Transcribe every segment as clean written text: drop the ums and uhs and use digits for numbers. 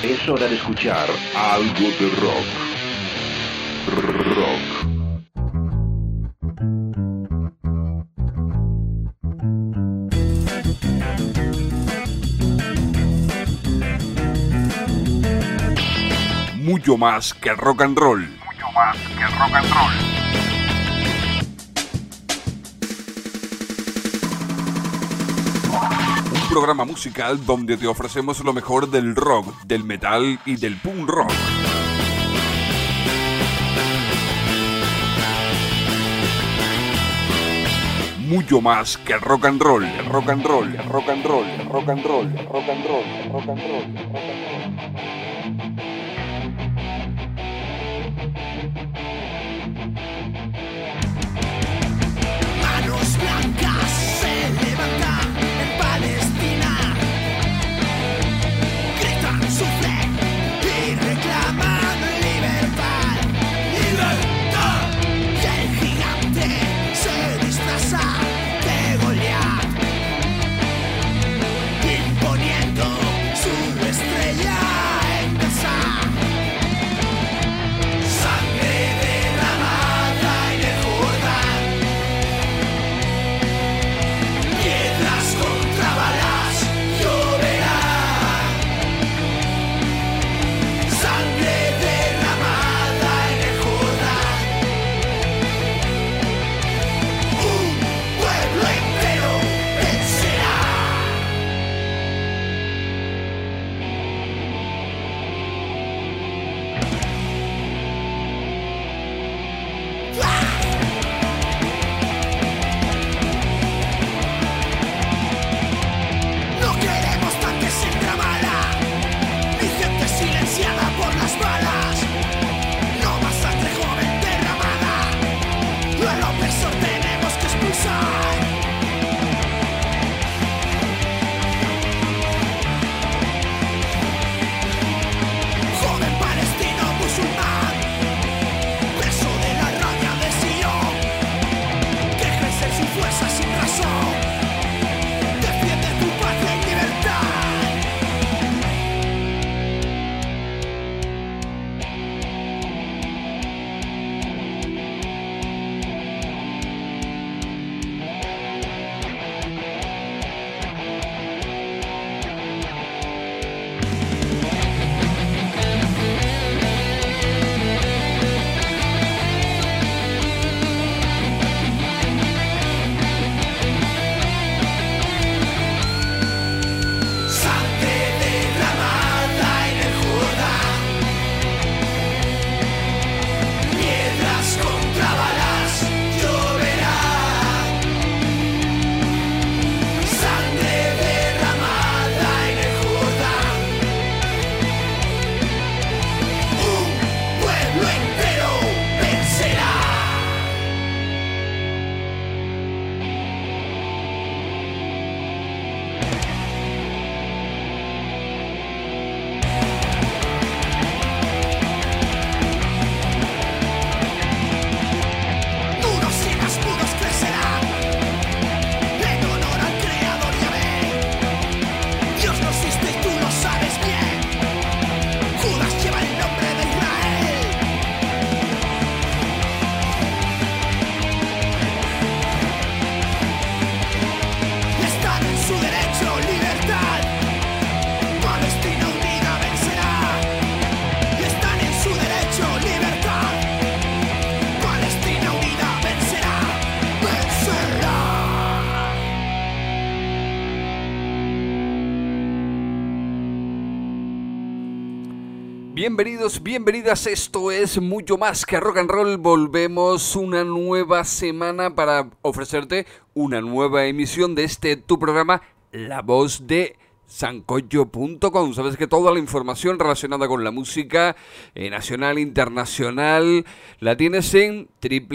Es hora de escuchar algo de rock. Mucho más que rock and roll. Mucho más que rock and roll. Un programa musical donde te ofrecemos lo mejor del rock, del metal y del punk rock. Mucho más que rock and roll, rock and roll, rock and roll, rock and roll, rock and roll, rock and roll, rock and roll. Manos blancas se levantan en Palestina, gritan su fe y reclaman libertad. ¡Libertad! Y el gigante se disfraza de Goliat, imponiendo su estrella en casa. Sangre derramada en el Jordán, piedras contra balas lloverán. Sangre derramada en el Jordán. Un pueblo entero vencerá. No queremos tanques en Ramala, ni gente silenciada por las balas. No más sangre joven derramada, al opresor tenemos que expulsar. Joven palestino musulmán, preso de la rabia de Sion, que ejerce su fuerza sin razón. Defiende tu patria y libertad. Sangre derramada en el Jordán, piedras contra balas lloverán. Sangre derramada en el Jordán. Un pueblo entero vencerá. Muros y más muros crecerán en honor al Creador Yahvé. Dios no existe y tú lo sabes bien. Judas lleva el nombre de Israel. Están en su derecho, libertad. Palestina unida vencerá. Están en su derecho, libertad. Palestina unida vencerá, vencerá. Bienvenidos, bienvenidas, esto es Mucho Más que Rock and Roll. Volvemos una nueva semana para ofrecerte una nueva emisión de tu programa, La Voz de Sancocho.com. Sabes que toda la información relacionada con la música nacional e internacional la tienes en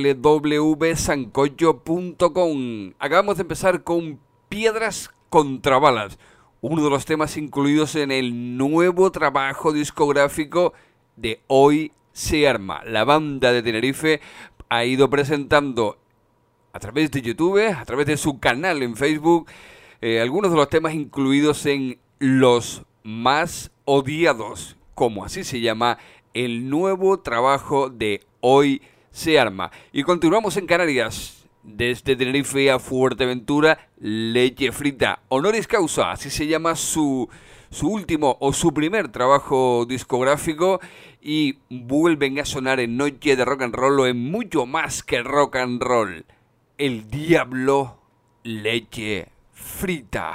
www.sancocho.com. Acabamos de empezar con Piedras contra Balas, uno de los temas incluidos en el nuevo trabajo discográfico de Hoy se Arma. La banda de Tenerife ha ido presentando a través de YouTube, a través de su canal en Facebook, algunos de los temas incluidos en los más Odiados, como así se llama el nuevo trabajo de Hoy se Arma. Y continuamos en Canarias, desde Tenerife a Fuerteventura, Leche Frita, honoris causa, así se llama su último o su primer trabajo discográfico, y vuelven a sonar en Noche de Rock and Roll o en mucho más que rock and roll. El Diablo Leche Frita.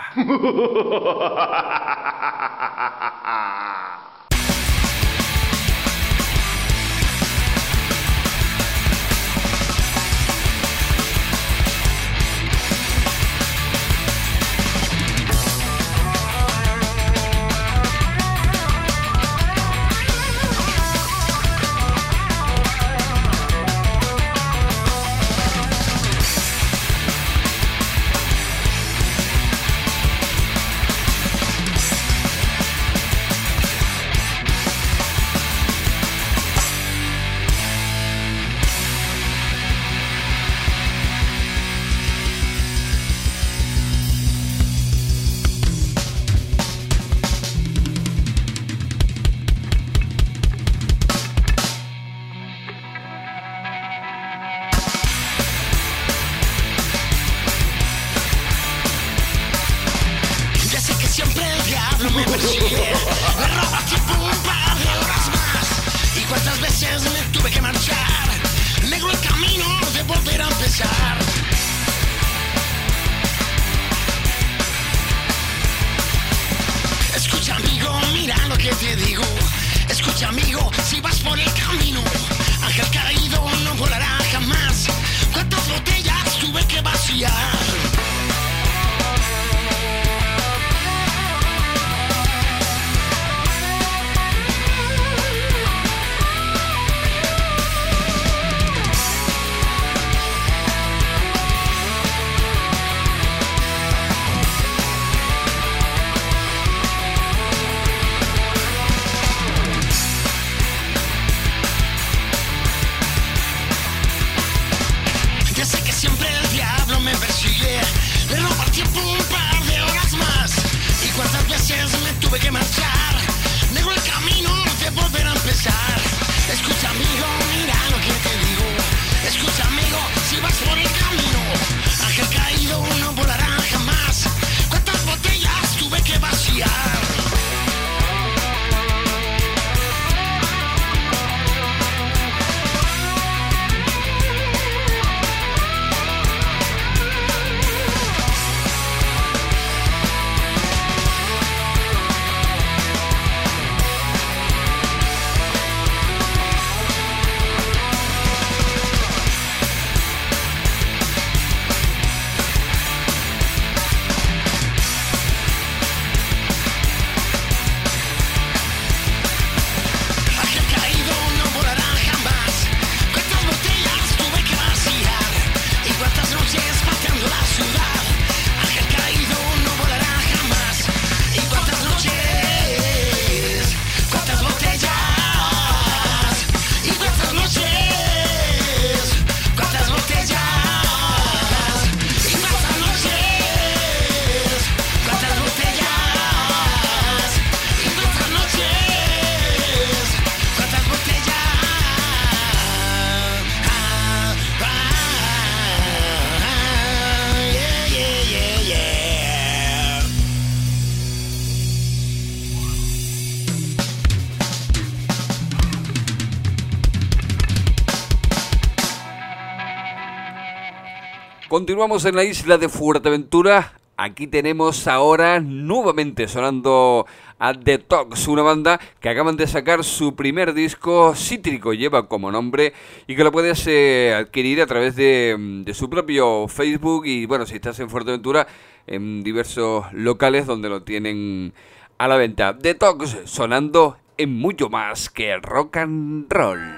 Continuamos en la isla de Fuerteventura. Aquí tenemos ahora nuevamente sonando a Detox, una banda que acaban de sacar su primer disco, Cítrico lleva como nombre, y que lo puedes adquirir a través de su propio Facebook, y bueno, si estás en Fuerteventura, en diversos locales donde lo tienen a la venta. Detox sonando en mucho más que rock and roll.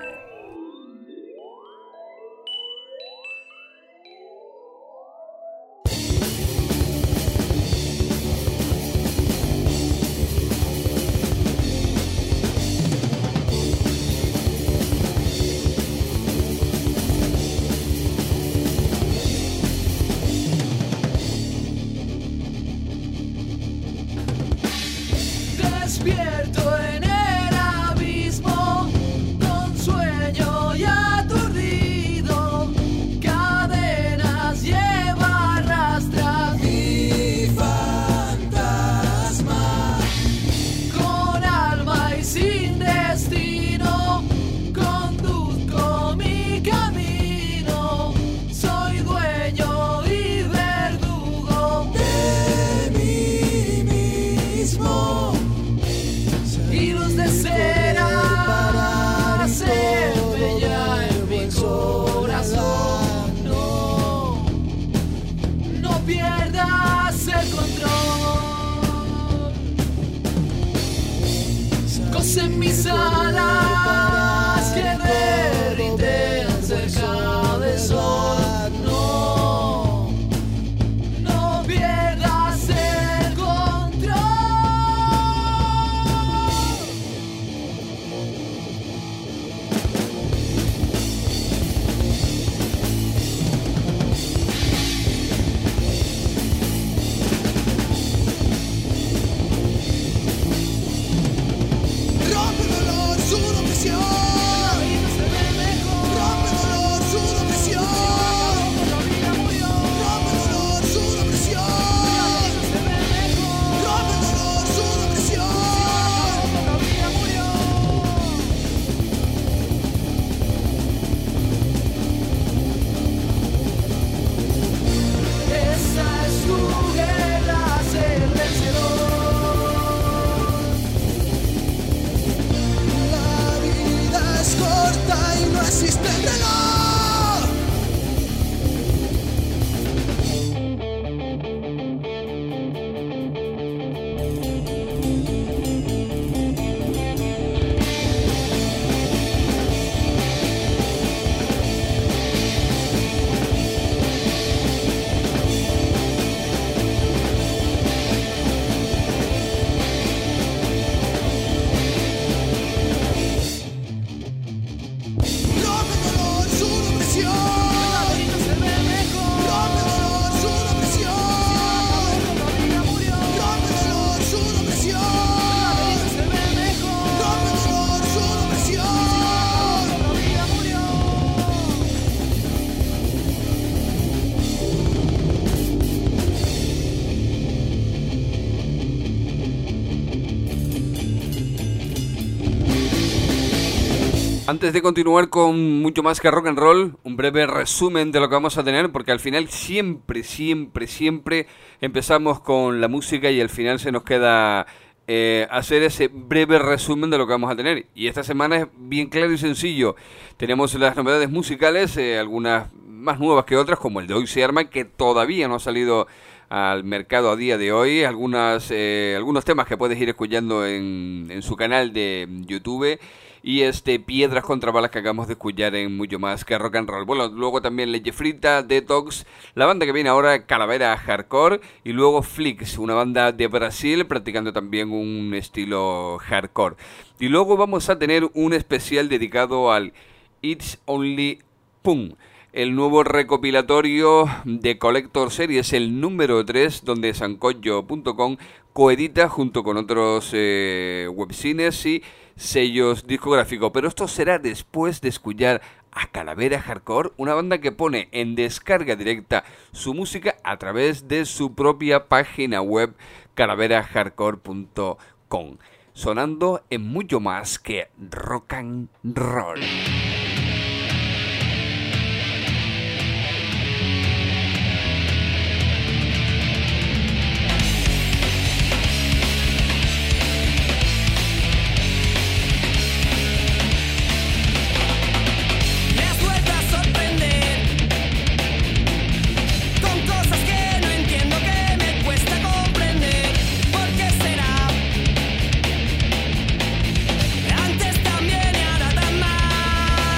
Despierto será hacerme ya en mi corazón. No, no pierdas el control. Cosen mis alas que derriten cerca del sol. No, no pierdas el control. Rompe el dolor, sudo presión. Rompe el dolor, sudo presión. Rompe el dolor, sudo presión. Rompe el dolor, sudo presión. Esa es tu guerra, ser vencedor. La vida es corta y no existe el reloj. Rompe el dolor, sudo presión. Rompe el dolor, sudo presión. Rompe el dolor, sudo presión. Rompe el dolor, sudo presión. Antes de continuar con mucho más que rock and roll, un breve resumen de lo que vamos a tener, porque al final siempre empezamos con la música y al final se nos queda hacer ese breve resumen de lo que vamos a tener. Y esta semana es bien claro y sencillo. Tenemos las novedades musicales, algunas más nuevas que otras, como el de Hoy se arma, que todavía no ha salido al mercado a día de hoy. Algunos temas que puedes ir escuchando en su canal de YouTube. Y Piedras contra Balas que acabamos de escuchar en mucho más que rock and roll. Bueno, luego también Leche Frita, Detox, la banda que viene ahora, Calavera Hardcore, y luego Flix, una banda de Brasil practicando también un estilo hardcore. Y luego vamos a tener un especial dedicado al It's Only Punk, el nuevo recopilatorio de Collector Series, el número 3, donde sancocho.com coedita junto con otros webcines y sellos discográficos. Pero esto será después de escuchar a Calavera Hardcore, una banda que pone en descarga directa su música a través de su propia página web, calaverahardcore.com, sonando en mucho más que rock and roll. Antes también y ahora tan mal.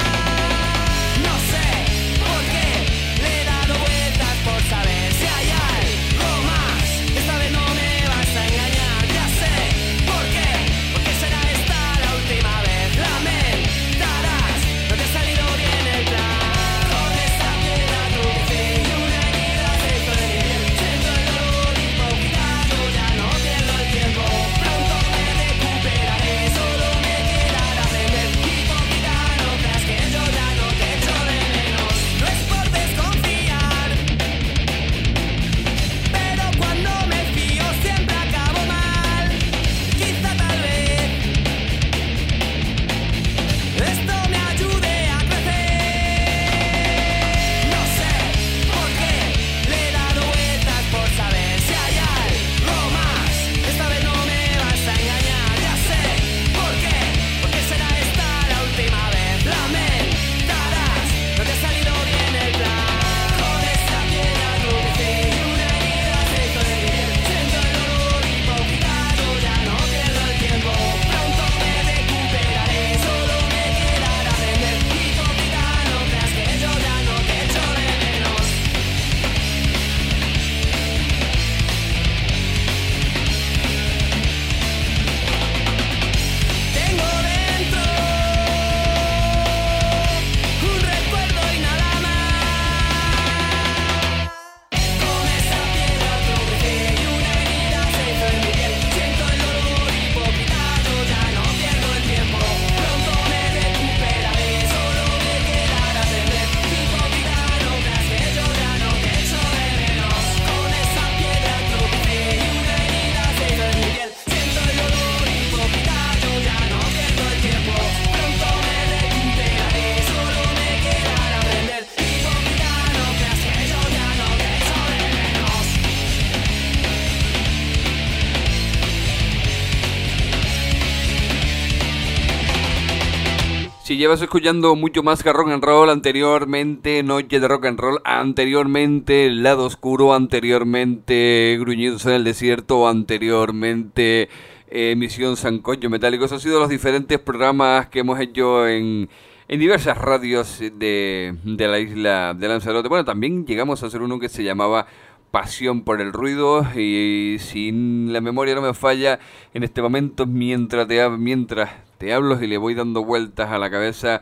Si llevas escuchando mucho más que rock and roll, anteriormente Noche de Rock and Roll, anteriormente Lado Oscuro, anteriormente Gruñidos en el Desierto, anteriormente Misión Sancocho Metálicos. Han sido los diferentes programas que hemos hecho en diversas radios de la isla de Lanzarote. Bueno, también llegamos a hacer uno que se llamaba Pasión por el Ruido, y si la memoria no me falla, en este momento, mientras te hablo y le voy dando vueltas a la cabeza,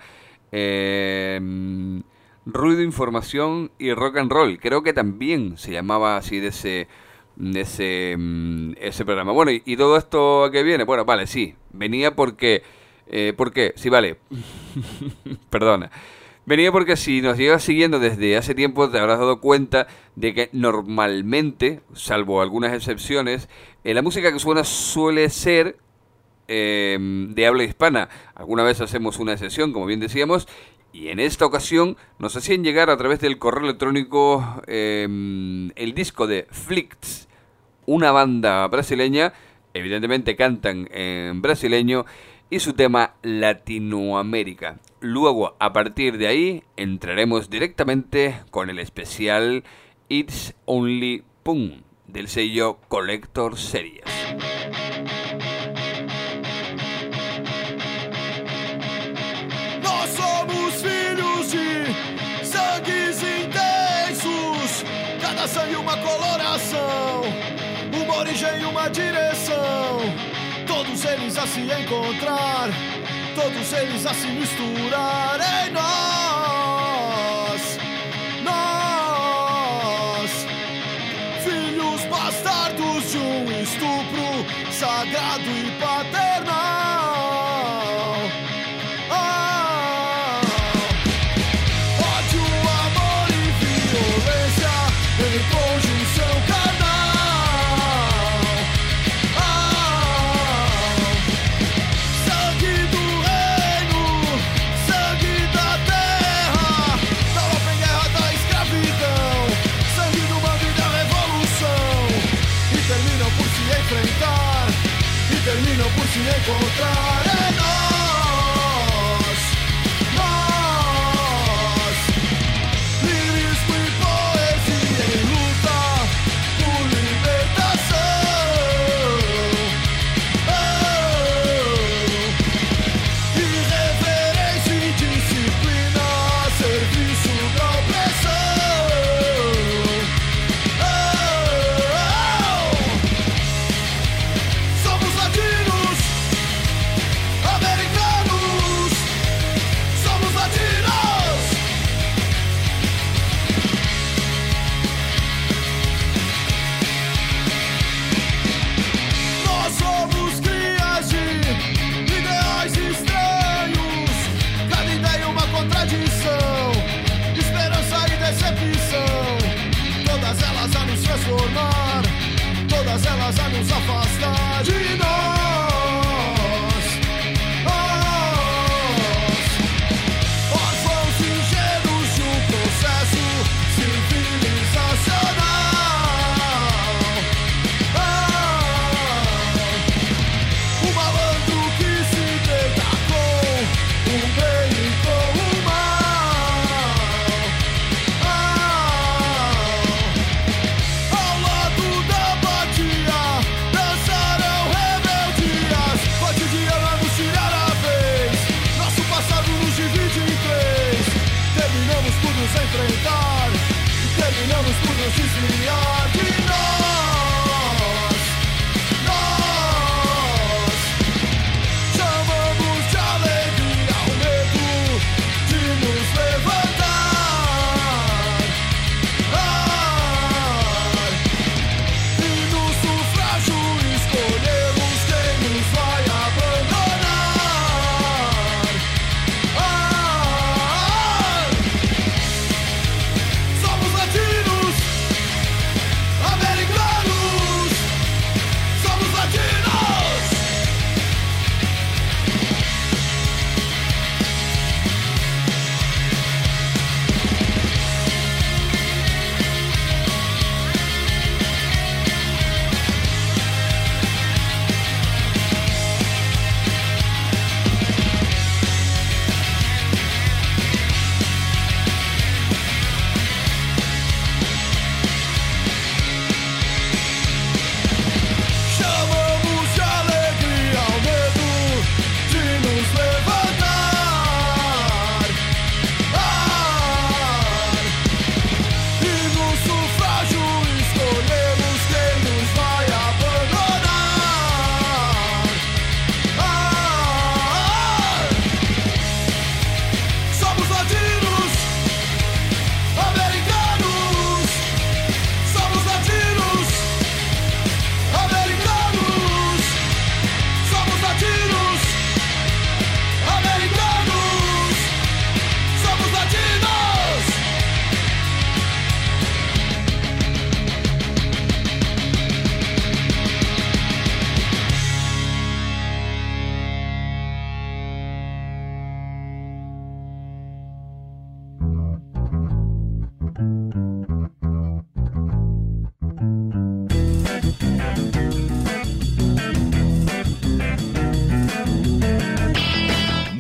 Ruido, Información y Rock and Roll, creo que también se llamaba así de ese programa. Bueno, y todo esto a qué viene, bueno, vale, sí, venía porque ¿por qué? Sí, vale. Perdona. Venía porque si nos llevas siguiendo desde hace tiempo te habrás dado cuenta de que normalmente, salvo algunas excepciones, la música que suena suele ser de habla hispana. Alguna vez hacemos una excepción, como bien decíamos, y en esta ocasión nos hacían llegar a través del correo electrónico el disco de Flicts, una banda brasileña, evidentemente cantan en brasileño, y su tema Latinoamérica. Luego, a partir de ahí, entraremos directamente con el especial It's Only Punk del sello Collector Series. Nós somos filhos de sangues intensos, cada sangue uma coloração, uma origem e uma direção. Todos eles a se encontrar, todos eles a se misturar em nós. Nós, filhos bastardos de estupro sagrado e paternal. Ódio, amor e violência em conjunção carnal. Terminam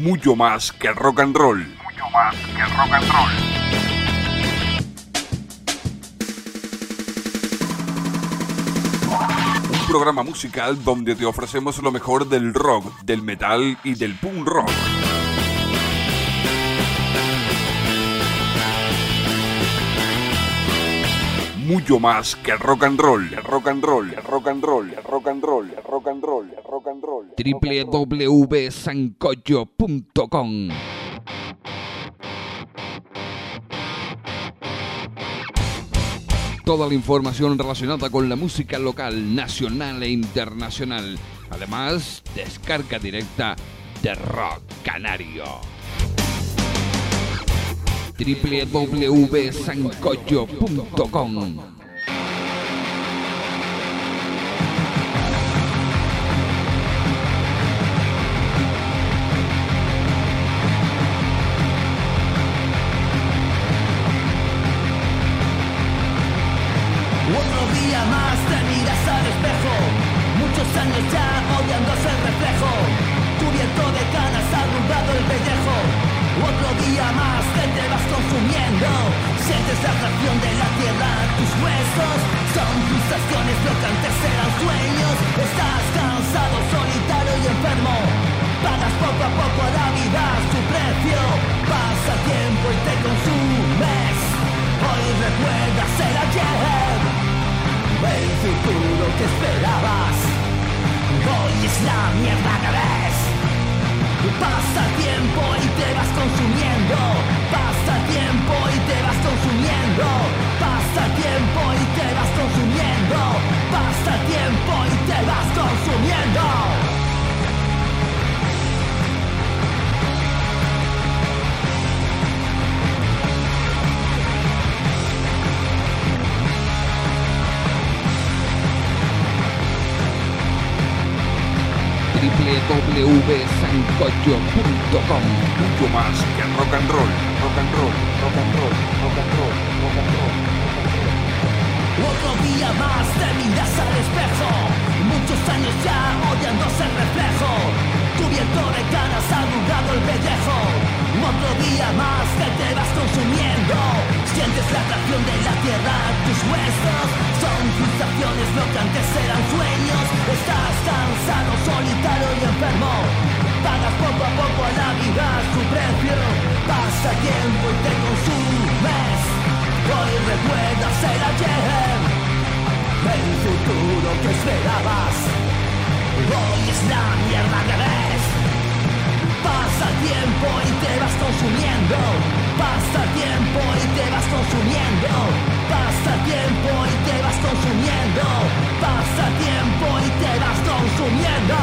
mucho más que rock and roll. Mucho más que rock and roll. Un programa musical donde te ofrecemos lo mejor del rock, del metal y del punk rock. Mucho más que rock and roll, rock and roll, rock and roll, rock and roll, rock and roll, rock and roll. www.sancocho.com. Toda la información relacionada con la música local, nacional e internacional. Además, descarga directa de Rock Canario. www.sancocho.com. Otro día más te miras al espejo, muchos años ya odiándose el reflejo, cubierto de canas, arrugado el pellejo. Otro día más que te vas consumiendo, sientes la atracción de la tierra, tus huesos son pulsaciones, lo que antes eran sueños. Estás cansado, solitario y enfermo, pagas poco a poco a la vida su precio, pasa el tiempo y te consumes. Hoy recuerdas el ayer, el futuro que esperabas, hoy es la mierda que ves. Pasa el tiempo y te vas consumiendo, pasa el tiempo y te vas consumiendo, pasa el tiempo y te vas consumiendo, pasa el tiempo y te vas consumiendo. www.sancocho.com. Mucho más que rock and roll, rock and roll, rock and roll, rock and roll, rock and roll. Otro día más te miras al espejo, muchos años ya odiándose el reflejo, cubierto de canas, arrugado el pellejo. Otro día más que te vas consumiendo, sientes la atracción de la tierra, tus huesos son pulsaciones, lo que antes eran sueños. Estás cansado, solitario y enfermo, pagas poco a poco a la vida su precio, pasa el tiempo y te consumes. Hoy recuerdas el ayer, el futuro que esperabas, hoy es la mierda que ves. Pasa el tiempo y te vas consumiendo, pasa el tiempo y te vas consumiendo, pasa el tiempo y te vas consumiendo, pasa el tiempo y te vas consumiendo.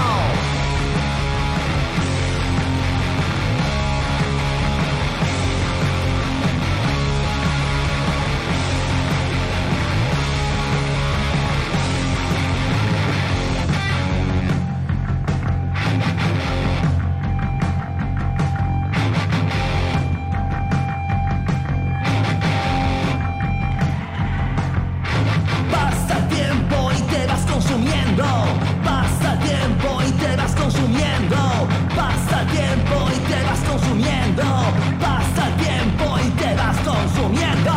Pasa el tiempo y te vas consumiendo, pasa el tiempo y te vas consumiendo, pasa el tiempo y te vas consumiendo, pasa el tiempo y te vas consumiendo.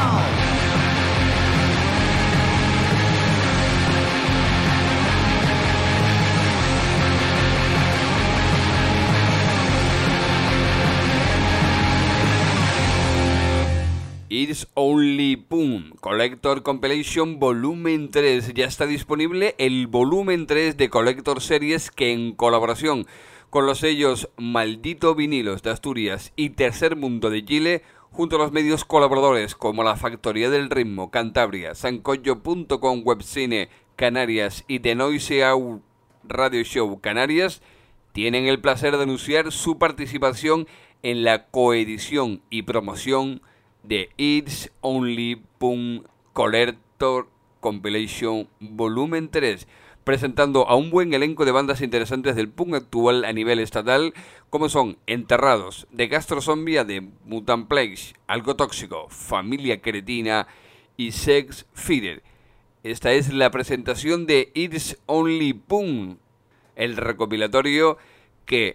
It's Only Punk Collector Compilation Volumen 3. Ya está disponible el volumen 3 de Collector Series, que en colaboración con los sellos Maldito Vinilos de Asturias y Tercer Mundo de Chile, junto a los medios colaboradores como la Factoría del Ritmo, Cantabria, Sancocho.com, Webcine, Canarias y The Noise Out Radio Show Canarias, tienen el placer de anunciar su participación en la coedición y promoción de It's Only Punk Collector Compilation Volumen 3, presentando a un buen elenco de bandas interesantes del punk actual a nivel estatal, como son Enterrados, de Castro Zombie, de Mutant Plagues, Algo Tóxico, Familia Cretina y Sex Feeder. Esta es la presentación de It's Only Punk, el recopilatorio que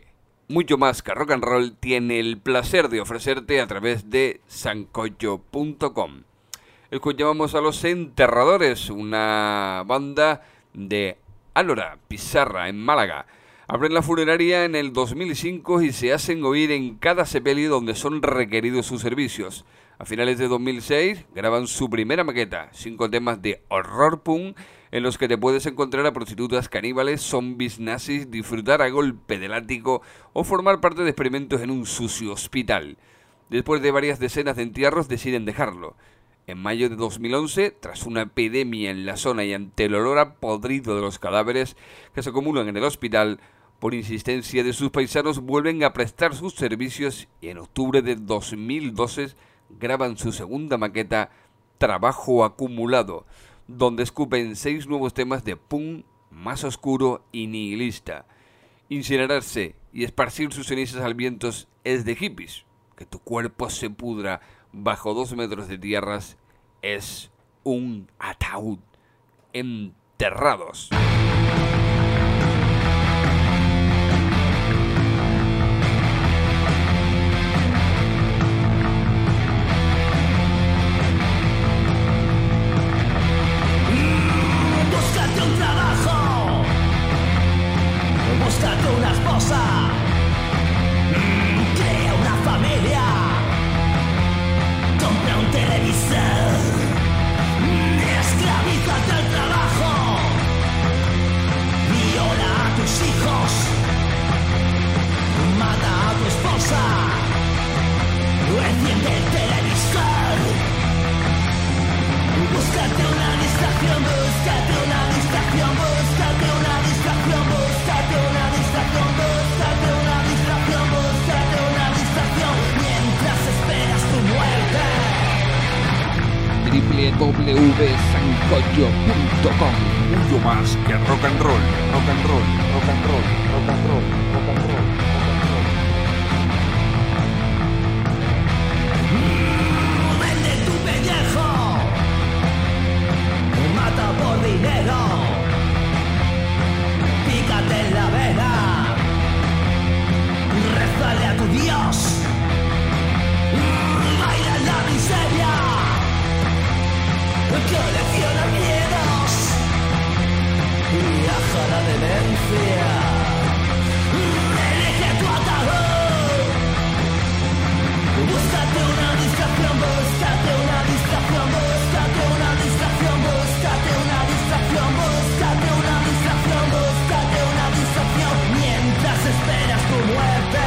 mucho más que rock and roll tiene el placer de ofrecerte a través de sancocho.com. Escuchábamos a Los Enterradores, una banda de Álora, Pizarra, en Málaga. Abren la funeraria en el 2005 y se hacen oír en cada sepelio donde son requeridos sus servicios. A finales de 2006 graban su primera maqueta, 5 temas de horror punk en los que te puedes encontrar a prostitutas caníbales, zombies nazis, disfrutar a golpe de látigo o formar parte de experimentos en un sucio hospital. Después de varias decenas de entierros deciden dejarlo. En mayo de 2011, tras una epidemia en la zona y ante el olor a podrido de los cadáveres que se acumulan en el hospital, por insistencia de sus paisanos vuelven a prestar sus servicios y en octubre de 2012 graban su segunda maqueta, Trabajo Acumulado, donde escupen 6 nuevos temas de punk más oscuro y nihilista. Incinerarse y esparcir sus cenizas al viento es de hippies. Que tu cuerpo se pudra bajo 2 metros de tierras es un ataúd. Enterrados. Búscate un trabajo, búscate una esposa, crea una familia, compra un televisor, esclavízate al trabajo, viola a tus hijos, mata a tu esposa, enciende el televisor. Búscate una distracción, búscate una distracción, búscate una distracción, búscate una distracción, búscate una distracción, búscate una distracción, mientras esperas tu muerte. www.sancocho.com. Mucho más que rock and roll, rock and roll, rock and roll, rock and roll, rock and roll, rock and roll. Vende tu pellejo, mata por dinero, pícate en la vena, rézale a tu Dios, baila en la miseria, colecciona miedos, viaja a la demencia, elige tu ataúd. Búscate una distracción, búscate una distracción, búscate una distracción, búscate una distracción, búscate una distracción, búscate una distracción, mientras esperas tu muerte.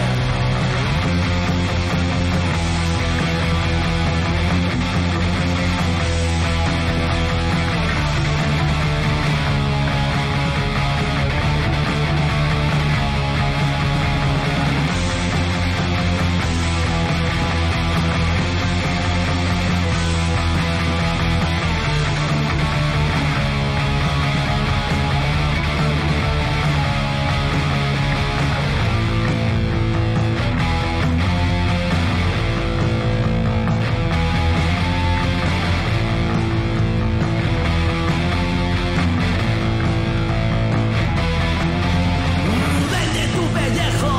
Vende tu pellejo,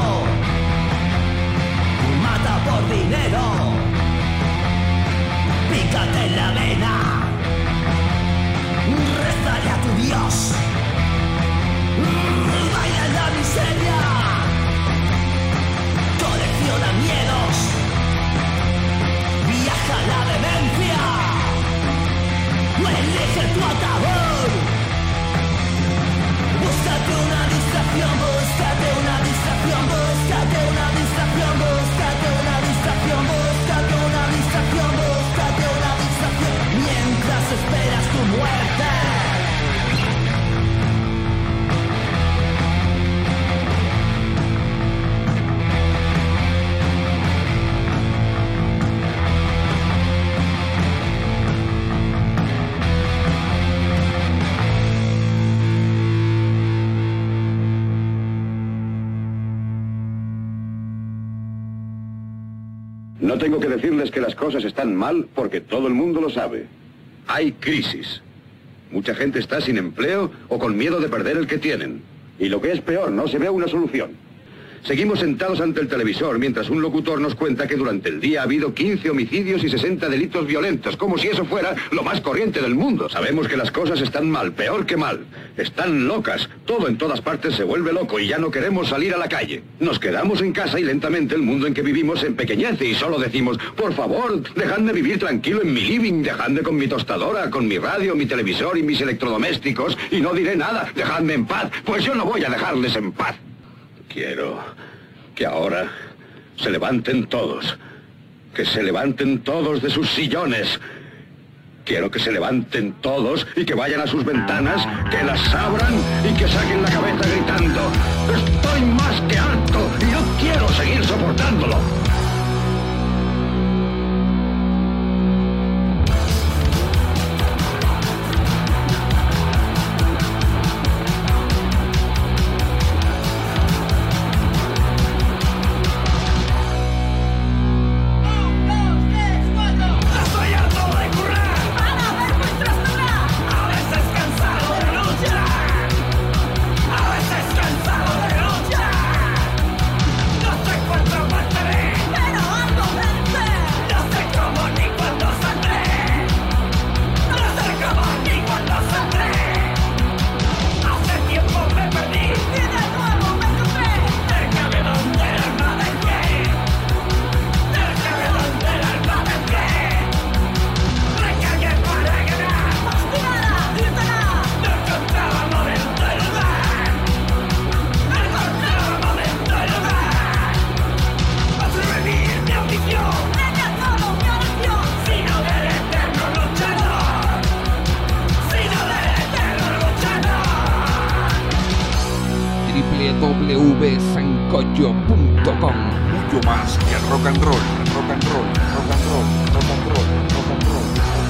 mata por dinero, pícate en la vena, rézale a tu Dios, baila en la miseria, colecciona miedos, viaja a la demencia, elige tu ataúd. Búscate una distracción, búscate una distracción, búscate una distracción, búscate una distracción, búscate una distracción, búscate una distracción, mientras esperas tu muerte. No tengo que decirles que las cosas están mal porque todo el mundo lo sabe. Hay crisis. Mucha gente está sin empleo o con miedo de perder el que tienen. Y lo que es peor, no se ve una solución. Seguimos sentados ante el televisor mientras un locutor nos cuenta que durante el día ha habido 15 homicidios y 60 delitos violentos, como si eso fuera lo más corriente del mundo. Sabemos que las cosas están mal, peor que mal. Están locas. Todo en todas partes se vuelve loco y ya no queremos salir a la calle. Nos quedamos en casa y lentamente el mundo en que vivimos se empequeñece y solo decimos, por favor, dejadme vivir tranquilo en mi living, dejadme con mi tostadora, con mi radio, mi televisor y mis electrodomésticos y no diré nada, dejadme en paz, pues yo no voy a dejarles en paz. Quiero que ahora se levanten todos, que se levanten todos de sus sillones. Quiero que se levanten todos y que vayan a sus ventanas, que las abran y que saquen la cabeza gritando, estoy más que harto y no quiero seguir soportándolo. www.sancocho.com. Mucho más que rock and roll, rock and roll, rock and roll, rock and roll, rock and roll.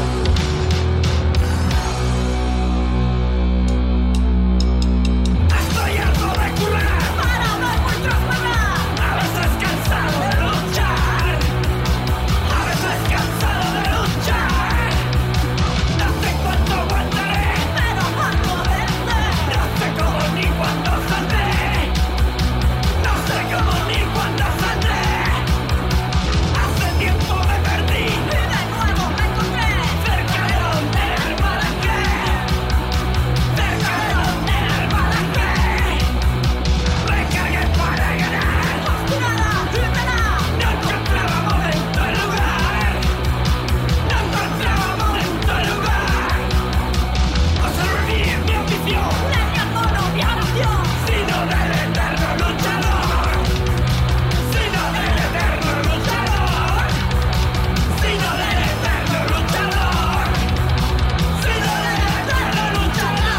Estoy harto de currar para ver vuestras penas. A veces cansado de luchar. A veces cansado de luchar. No sé cuánto aguantaré, pero cuánto vencer. No sé cómo ni cuándo saldré. No sé cómo ni cuándo saldré. Hace tiempo me perdí y de nuevo me encontré cerca de donde el Palanque. Cerca de donde el Palanque. Recargué para ganar. Posturada, primera. No encontraba momento el lugar. No encontraba momento el lugar. No sé revivir mi ambición. De mi mono, mi oración. Sino del eterno luchador. Sino del eterno luchador. Sino del eterno luchador. Sino del eterno luchador.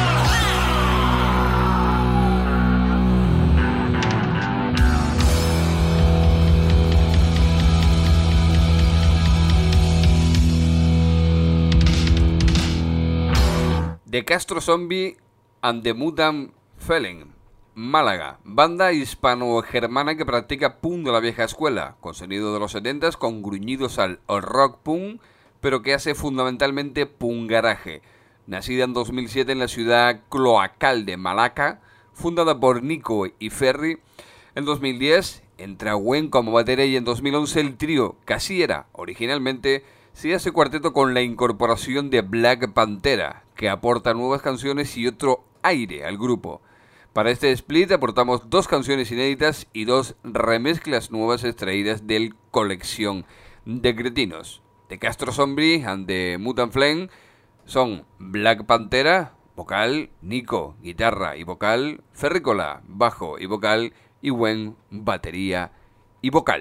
The Castro Zombie and the Mutant Felen, Málaga, banda hispano-germana que practica punk de la vieja escuela, con sonido de los 70s, con gruñidos al rock punk, pero que hace fundamentalmente punk garaje. Nacida en 2007 en la ciudad cloacal de Malaca, fundada por Nico y Ferry, en 2010 entra Gwen como batería y en 2011 el trío Casiera, originalmente, se hace cuarteto con la incorporación de Black Pantera, que aporta nuevas canciones y otro aire al grupo. Para este split aportamos 2 canciones inéditas y 2 remezclas nuevas extraídas del colección de cretinos. The Castro Zombie and the Mutant Flame son Black Pantera, vocal, Nico, guitarra y vocal, Ferrícola, bajo y vocal, y Gwen, batería y vocal.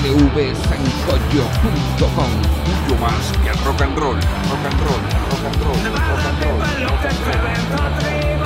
www.sancoyo.com. Mucho más que rock and roll. Rock and roll, rock and roll, rock and roll, rock and roll.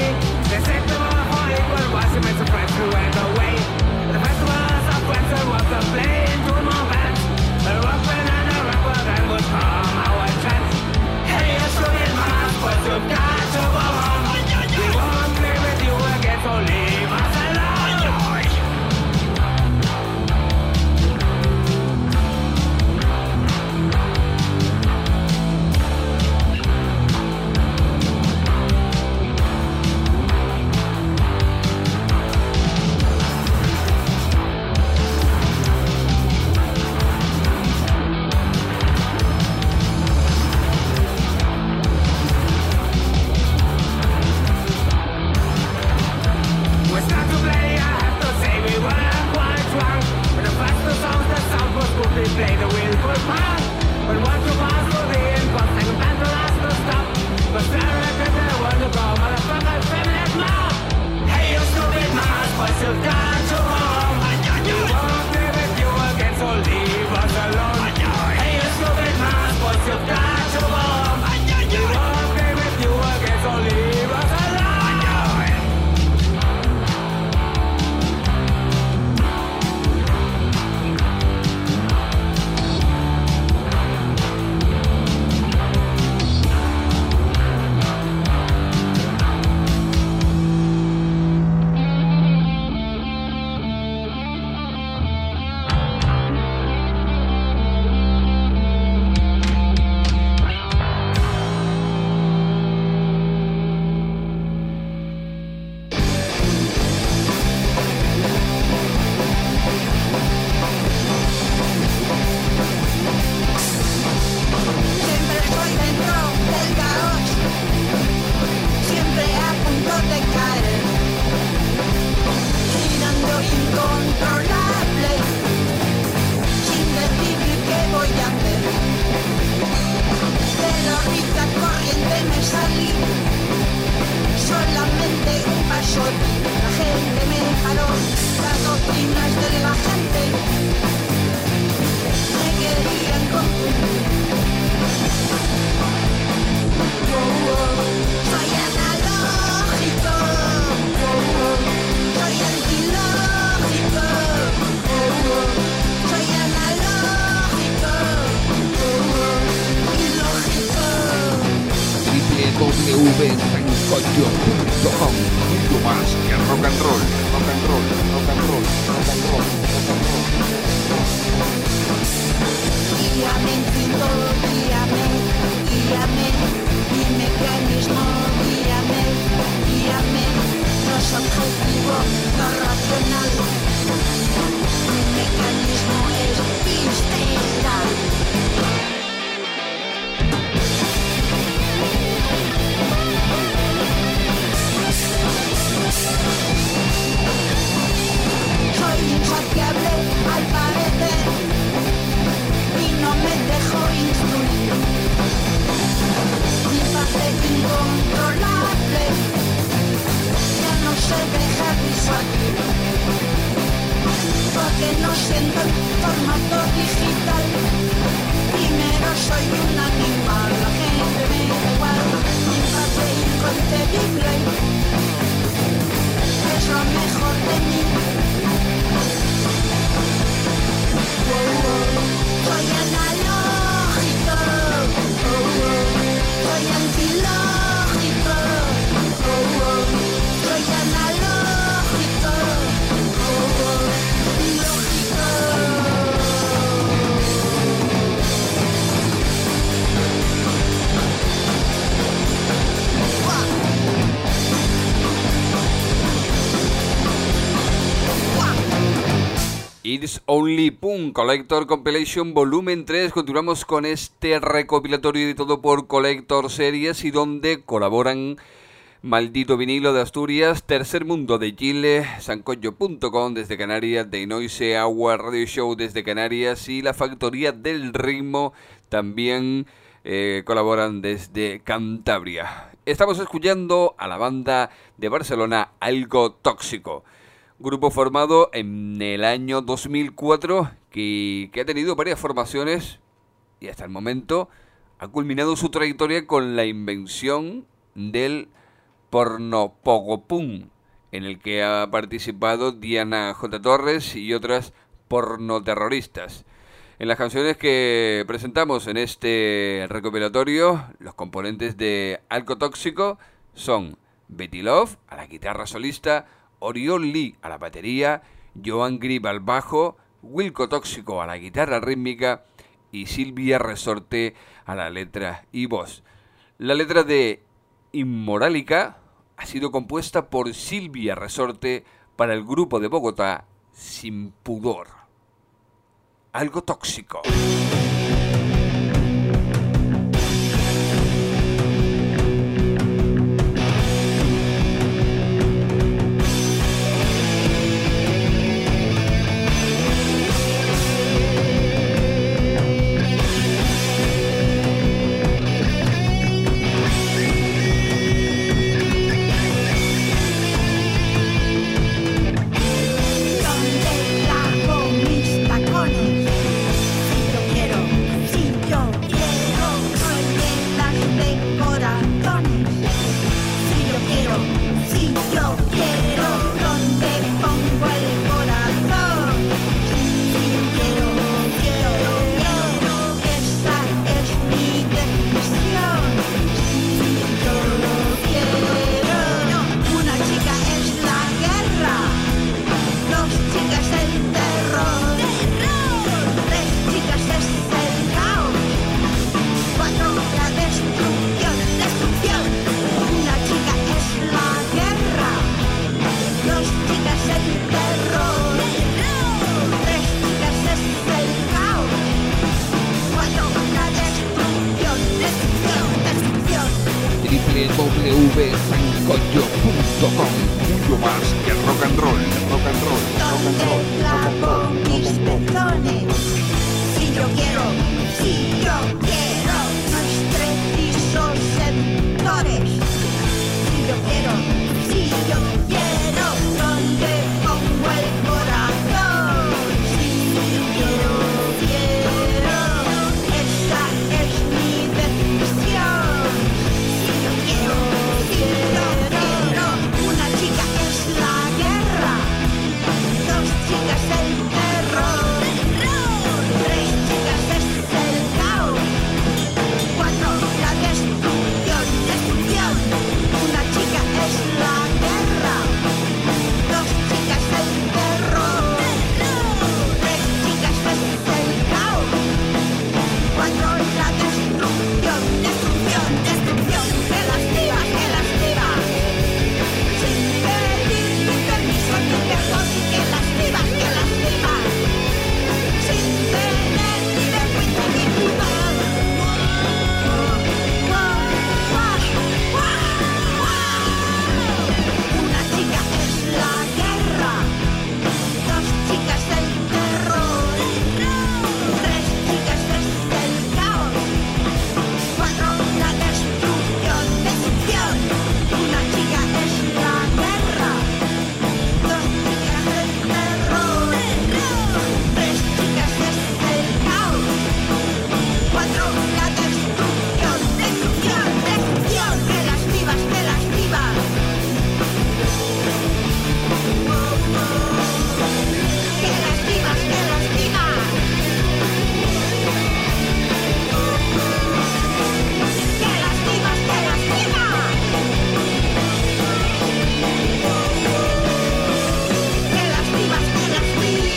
www.sancoyo.com. Mucho más que rock and roll. Rock and roll, rock and roll, rock and roll, rock and roll. Guíame, mi mecanismo, guíame, no es objetivo, no racional. Mi mecanismo es visceral. Soy insaciable al parecer y no me dejo instruir. Mi parte incontrolable ya no se deja disuadir, porque no siento el formato digital. Primero soy un animal, la gente me da igual. Mi parte inconcebible es lo mejor de mí. Soy analógico, soy antilógico, soy analógico, It's Only Punk Collector Compilation Volumen 3. Continuamos con este recopilatorio editado por Collector Series y donde colaboran Maldito Vinilo de Asturias, Tercer Mundo de Chile, Sancoyo.com desde Canarias, The Noise Hour Radio Show desde Canarias y La Factoría del Ritmo también colaboran desde Cantabria. Estamos escuchando a la banda de Barcelona Algo Tóxico. Grupo formado en el año 2004 que ha tenido varias formaciones y hasta el momento ha culminado su trayectoria con la invención del pornopogopum, en el que ha participado Diana J. Torres y otras pornoterroristas. En las canciones que presentamos en este recopilatorio, los componentes de Algo Tóxico son Betty Love a la guitarra solista, Oriol Lee a la batería, Joan Grip al bajo, Wilco Tóxico a la guitarra rítmica y Silvia Resorte a la letra y voz. La letra de Inmorálica ha sido compuesta por Silvia Resorte para el grupo de Bogotá Sin Pudor. Algo Tóxico. www.sancocho.com. Mucho más que rock and roll, rock and roll, rock and roll, rock and roll. Mis pezones. Si yo quiero, no estrechos sectores. Si yo quiero, donde pongo el corazón. Si yo quiero, esa es mi decisión. Si yo quiero, una chica es la guerra, dos chicas el terror, tres chicas es el caos, cuatro la destrucción, una chica es la guerra, dos chicas el terror, tres chicas es el caos, cuatro la destrucción, que las vivas, sin pedir ni permiso ni perdón, que las vivas, sin tener ni vergüenza ni pudor. Una chica es la guerra, dos chicas el terror, tres chicas es el caos, cuatro la destrucción, una chica es la guerra, dos chicas el terror, tres chicas es el caos, cuatro la destrucción, que las vivas, que las vivas. Que las vivas, que las vivas. Que las vivas, que las vivas. Que las vivas, que las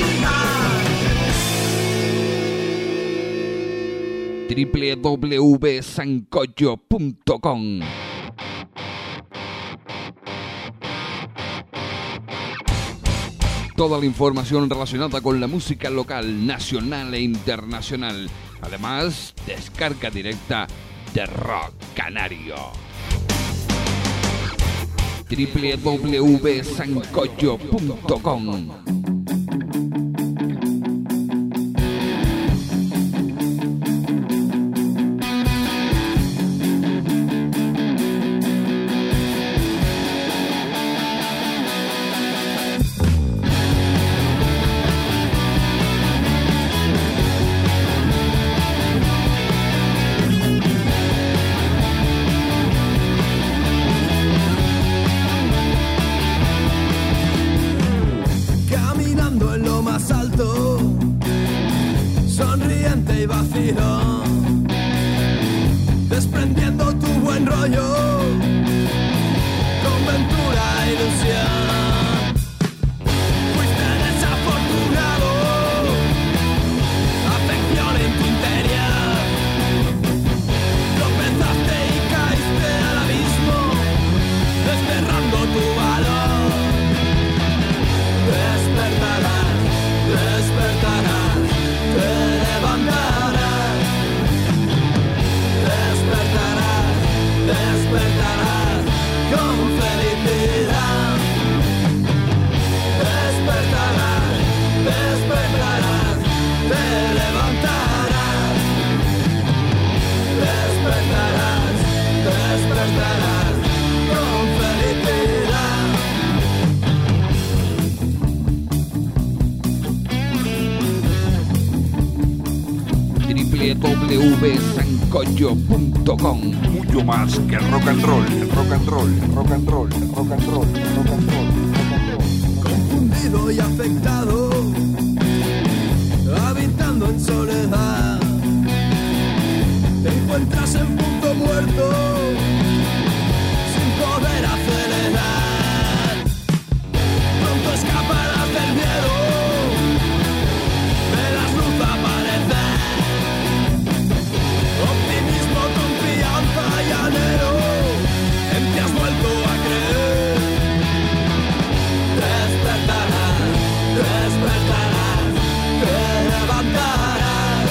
vivas. www.sancocho.com. Toda la información relacionada con la música local, nacional e internacional. Además, descarga directa de Rock Canario. www.sancocho.com. www.sancocho.com. Mucho más que rock and roll, rock and roll, rock and roll, rock and roll, rock and roll, rock and roll. Confundido y afectado, habitando en soledad, te encuentras en punto muerto, sin poder acelerar. Pronto escaparás del miedo, verás luz aparecer. Optimismo, confianza y anhelo, en ti has vuelto a creer. Despertarás, despertarás, te levantarás.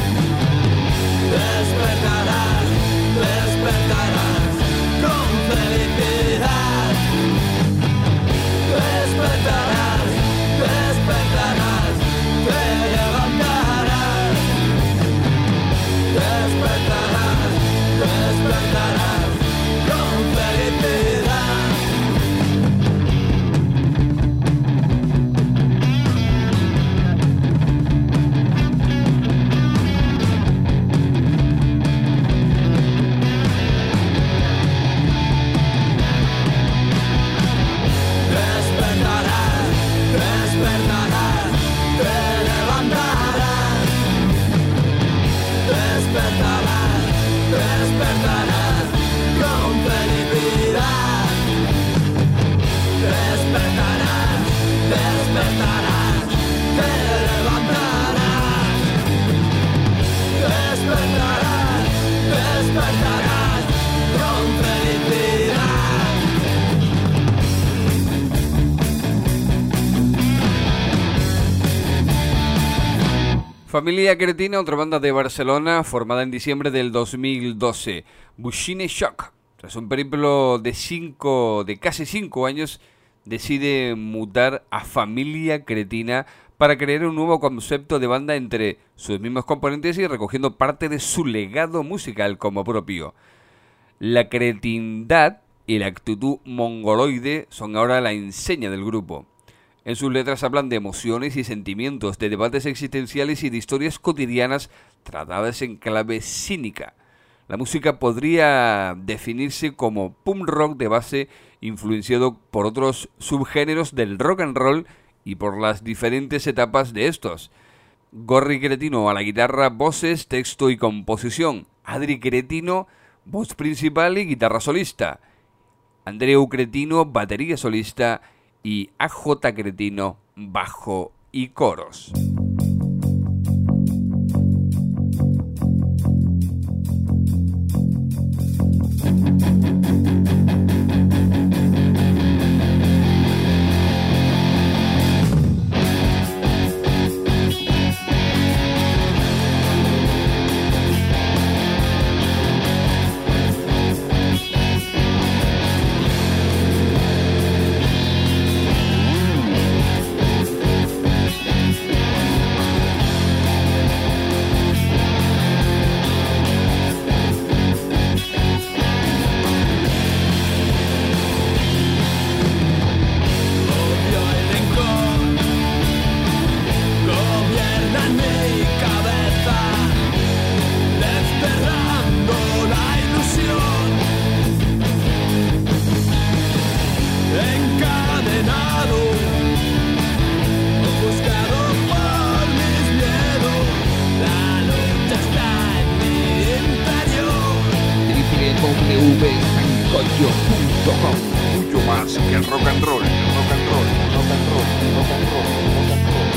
Despertarás, despertarás con felicidad. Despertarás, despertarás, te levantarás. Despertarás, despertarás con felicidad. Despertarás, despertarás, te levantarás. Despertarás, despertarás con felicidad. Despertarás, despertarás, te levantarás. Despertarás, despertarás con felicidad. Familia Cretina, otra banda de Barcelona formada en diciembre del 2012. Bushine Shock, tras un periplo de casi 5 años, decide mutar a Familia Cretina para crear un nuevo concepto de banda entre sus mismos componentes y recogiendo parte de su legado musical como propio. La cretindad y la actitud mongoloide son ahora la enseña del grupo. En sus letras hablan de emociones y sentimientos, de debates existenciales y de historias cotidianas tratadas en clave cínica. La música podría definirse como punk rock de base, influenciado por otros subgéneros del rock and roll y por las diferentes etapas de estos. Gorri Cretino a la guitarra, voces, texto y composición. Adri Cretino, voz principal y guitarra solista. Andreu Cretino, batería solista, y AJ Cretino, bajo y coros. www.sancocho.com. Mucho más que rock and roll, rock and roll, rock and roll, rock and roll, rock and roll.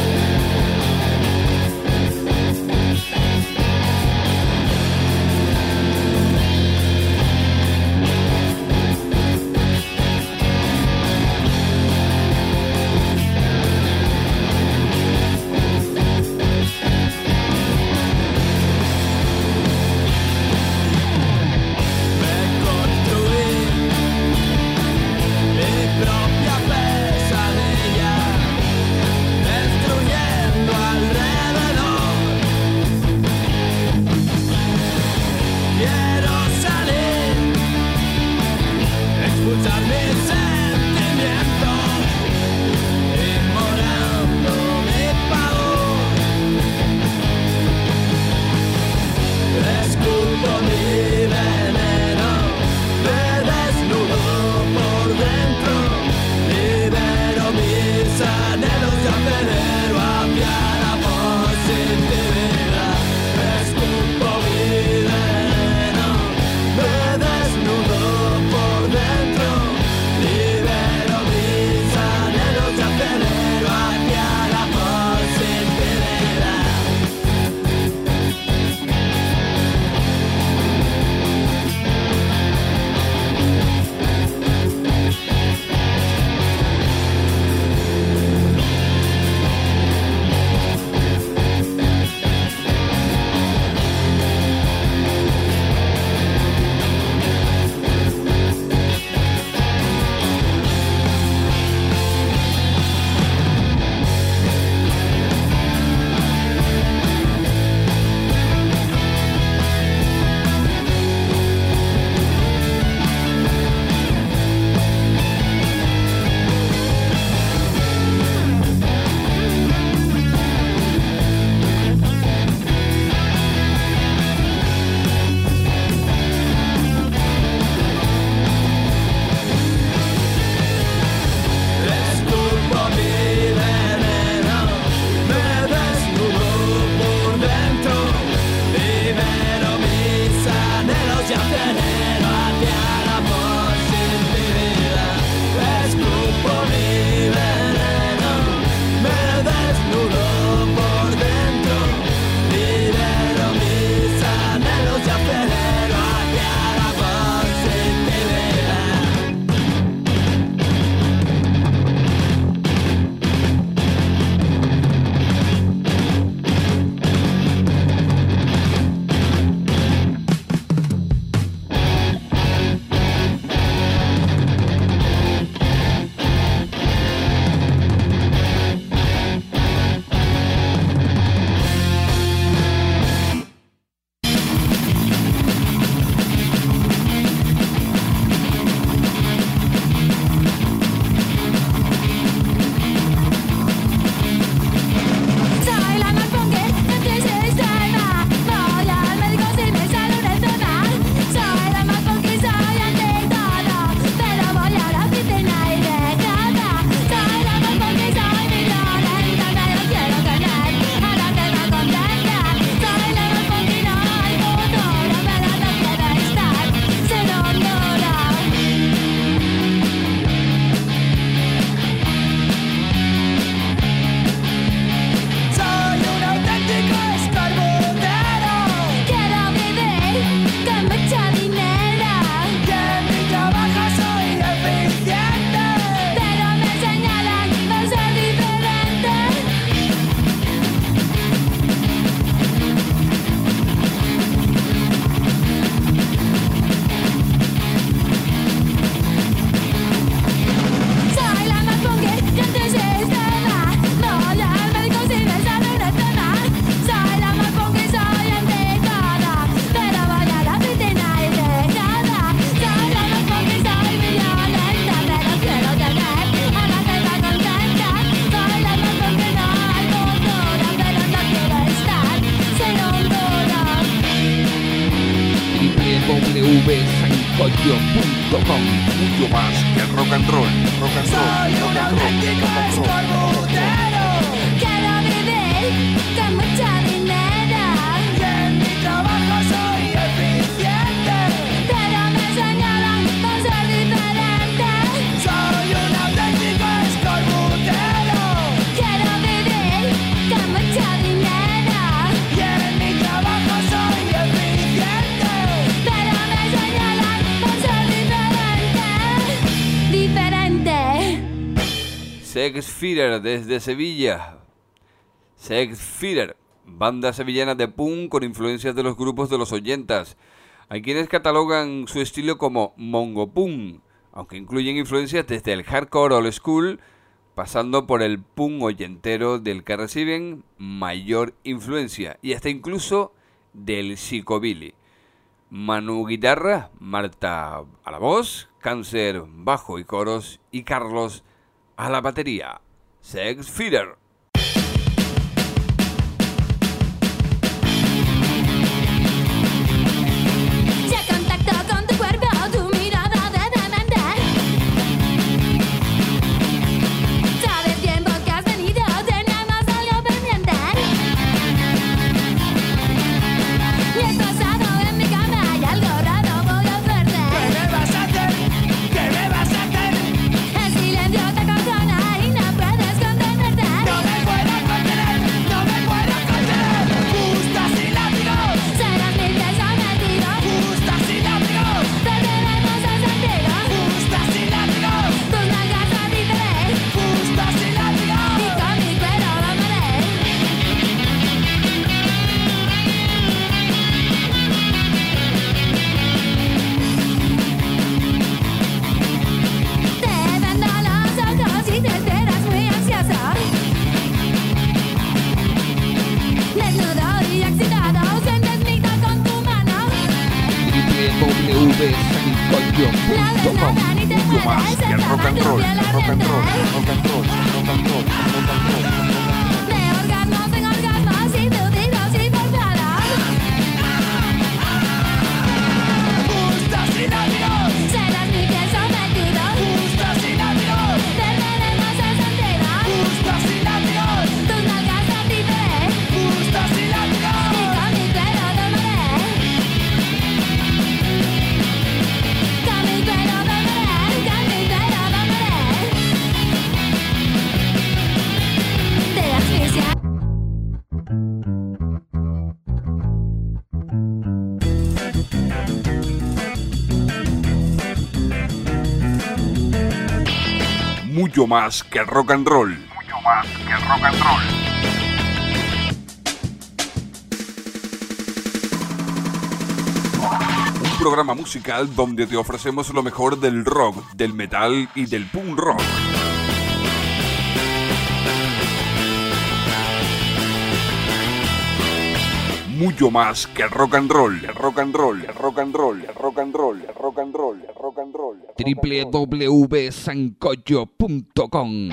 Me construí mi propia fe. www.sancocho.com. Mucho más que rock and roll. Rock and roll. Soy Rock un and roll. auténtico Rock and roll. escorbutero. Quiero vivir con mucho dinero, Y en mi trabajo soy eficiente. pero me señalan por ser diferente. Soy un auténtico escorbutero. Quiero vivir con mucho dinero, Y en mi trabajo soy eficiente. pero me señalan por ser diferente. Sex Feeder desde Sevilla. Sex Feeder, banda sevillana de punk con influencias de los grupos de los 80s. Hay quienes catalogan su estilo como mongo punk, aunque incluyen influencias desde el hardcore old school, pasando por el punk oyentero del que reciben mayor influencia, y hasta incluso del psicobilly. Manu guitarra, Marta a la voz, Cáncer bajo y coros y Carlos a la batería. Sex Feeder. Ya contacto con tu cuerpo, tu mirada de demente. Sabe el tiempo que has venido, tenemos algo pendiente. Y he pasado en mi cama y algo raro voy a hacerte. ¿Qué me vas a hacer? ¿Qué me vas a hacer? El silencio te acojona y no puedes contenerte. No me puedo contener, no me puedo contener. Justas y látigos, Serás mi peso metido, justas y látigos, perderemos el sentido. justas y látigos, Tus nalgas agitaré justas y y látigos. con mi cuero domaré. Te vendo los ojos y te esperas muy ansioso. Desnudo y excitado, sientes mi tal con tu mano. www.sancocho.com. Nada ni te Mucho más mueves, que se rock and tu roll. piel Rock and roll. ardiente. Rock and roll. Rock and roll. Rock and roll. De orgasmos en orgasmos y tudidos y forzados. Justas y látigos, Serás mi pie sometido, justas y látigos, perderemos el sentido. justas y látigos, Tus nalgas agitaré justas y y látigos. con mi cuero domaré. Con mi cuero domaré, con mi cuero domaré. Te asfixia. Mucho más que rock and roll. Mucho más que rock and roll. Un programa musical donde te ofrecemos lo mejor del rock, del metal y del punk rock. Mucho más que rock and roll. Rock and roll. Rock and roll. Rock and roll. Rock and roll. Rock and roll. www.sancocho.com.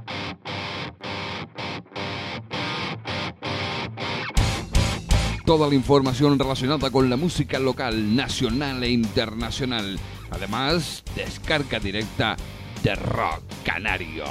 Toda la información relacionada con la música local, nacional e internacional. Además, descarga directa de Rock Canario.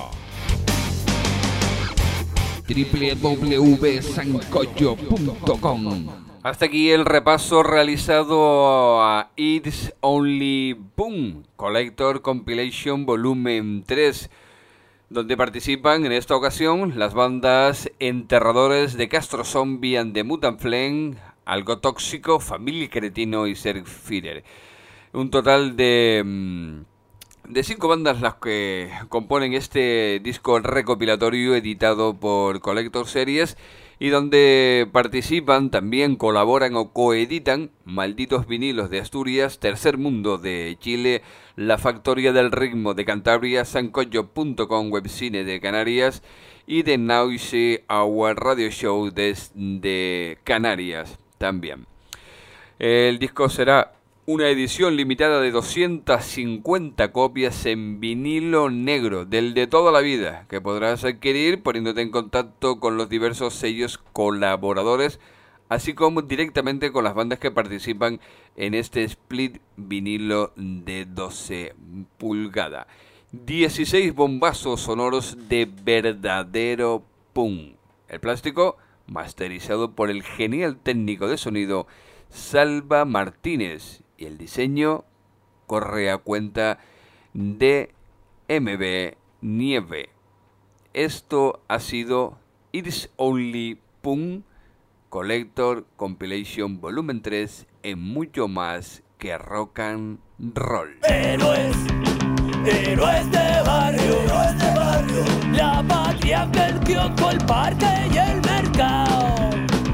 www.sancocho.com. Hasta aquí el repaso realizado a It's Only Boom Collector Compilation Volumen 3, donde participan en esta ocasión las bandas Enterradores de Castro Zombie and the Mutant Flame, Algo Tóxico, Familia Cretino y Sex Feeder. Un total de 5 bandas las que componen este disco recopilatorio editado por Collector Series, y donde participan, también colaboran o coeditan Malditos Vinilos de Asturias, Tercer Mundo de Chile, La Factoría del Ritmo de Cantabria, Sancocho.com Webcine de Canarias y The Noisy Hour Radio Show de Canarias también. El disco será una edición limitada de 250 copias en vinilo negro, del de toda la vida, que podrás adquirir poniéndote en contacto con los diversos sellos colaboradores así como directamente con las bandas que participan en este split vinilo de 12 pulgadas. 16 bombazos sonoros de verdadero punk. El plástico masterizado por el genial técnico de sonido Salva Martínez y el diseño corre a cuenta de MB Nieve. Esto ha sido It's Only Punk Collector Compilation Volumen 3 en mucho más que rock and roll. Héroes de barrio, la patria del kiosco, el parque y el mercado.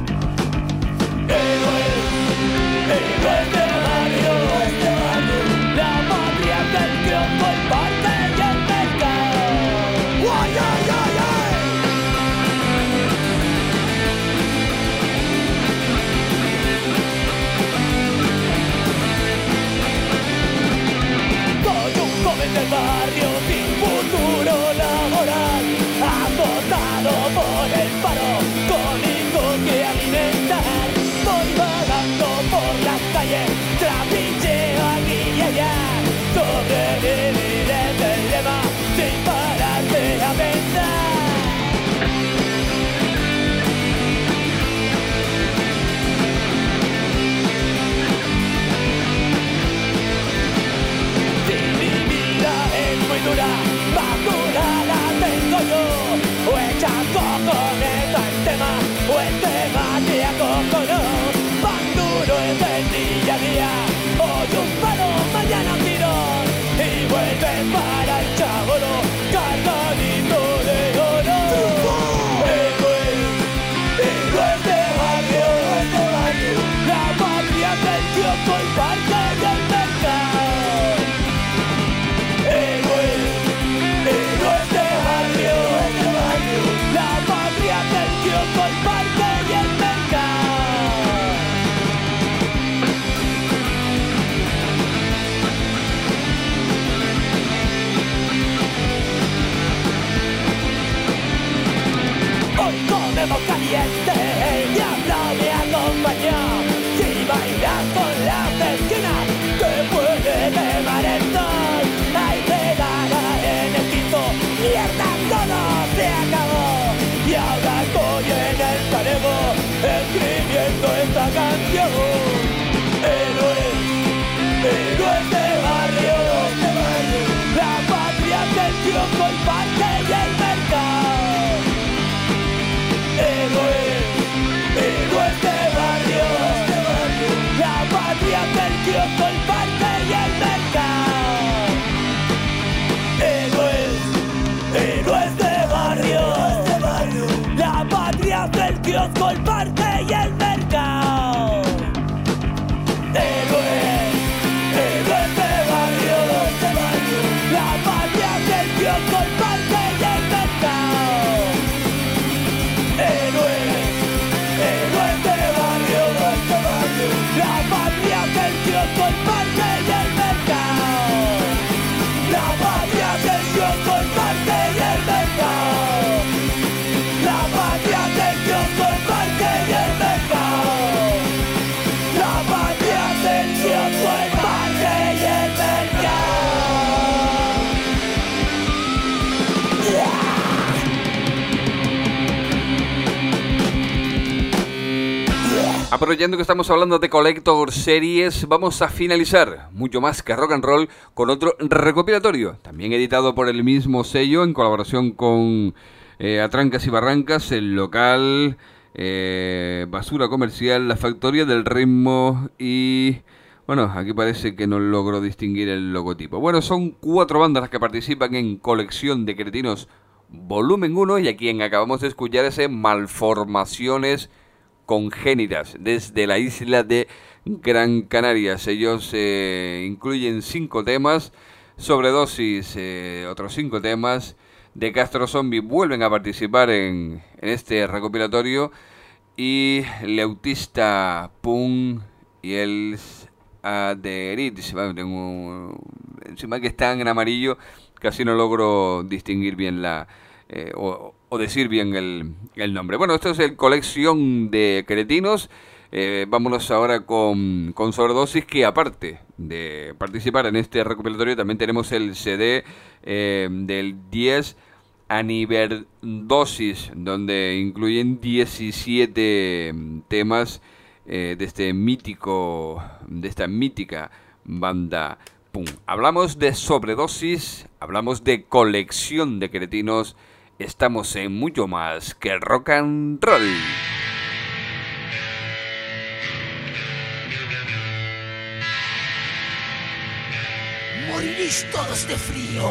Héroes de barrio, la patria del kiosco, el parque y el mercado. ¡Ay, ay, ay, ay! Soy un joven del barrio sin futuro laboral, agotado por el paro, con hijos que alimentar. Voy vagando por las calles, trapicheo aquí y allá. Sobrevivir es el lema, sin pararte a pensar. Si mi vida es muy dura, más dura la tengo yo. O echa cojones al tema, o el tema te acojonó. Más duro es el día a día, hoy un palo, mañana un tirón. Y vuelve para el chabolo, cargadito de oro. Héroes de barrio, la patria del kiosco, el parque y el mercado. Héroes de barrio, la patria del kiosco, el parque y el mercado. Hoy comemos caliente, el diablo me acompañó. Si bailas con la esquina, te puede quemar el sol. Hay pegada en el piso, mierda, todo se acabó. Y ahora estoy en el talego, escribiendo esta canción. Héroes de barrio, la patria del kiosco, el parque y el mercado. Héroes de barrio, la patria del kiosco, el parque y el mercado. Héroes de barrio, la patria del kiosco, el parque y el mercado. Héroes de barrio, la patria del kiosco, el parque y el mercado. Héroes de barrio, la patria del kiosco, el parque y el mercado. La patria del kiosco, el parque y el mercado. La patria del kiosco, el parque y el mercado. La patria del kiosco, el parque y el mercado. Aprovechando que estamos hablando de Collector Series, vamos a finalizar mucho más que rock and roll con otro recopilatorio, también editado por el mismo sello en colaboración con Atrancas y Barrancas, el local, Basura Comercial, La Factoría del Ritmo y... Bueno, aquí parece que no logro distinguir el logotipo. Bueno, son 4 bandas las que participan en Colección de Cretinos Volumen 1 y a quien acabamos de escuchar ese Malformaciones Congénitas desde la isla de Gran Canaria. Ellos incluyen 5 temas, Sobredosis, otros 5 temas, de Castro Zombie vuelven a participar en este recopilatorio y Leutista Punk y el Adherit. Bueno, tengo encima que están en amarillo, casi no logro distinguir bien o decir bien el nombre. Bueno, esto es el Colección de Cretinos. Vámonos ahora con Sobredosis, que aparte de participar en este recopilatorio, también tenemos el CD del 10 Aniverdosis, donde incluyen 17 temas de esta mítica banda Pum. Hablamos de Sobredosis, hablamos de Colección de Cretinos, estamos en mucho más que rock and roll. Moriréis todos de frío.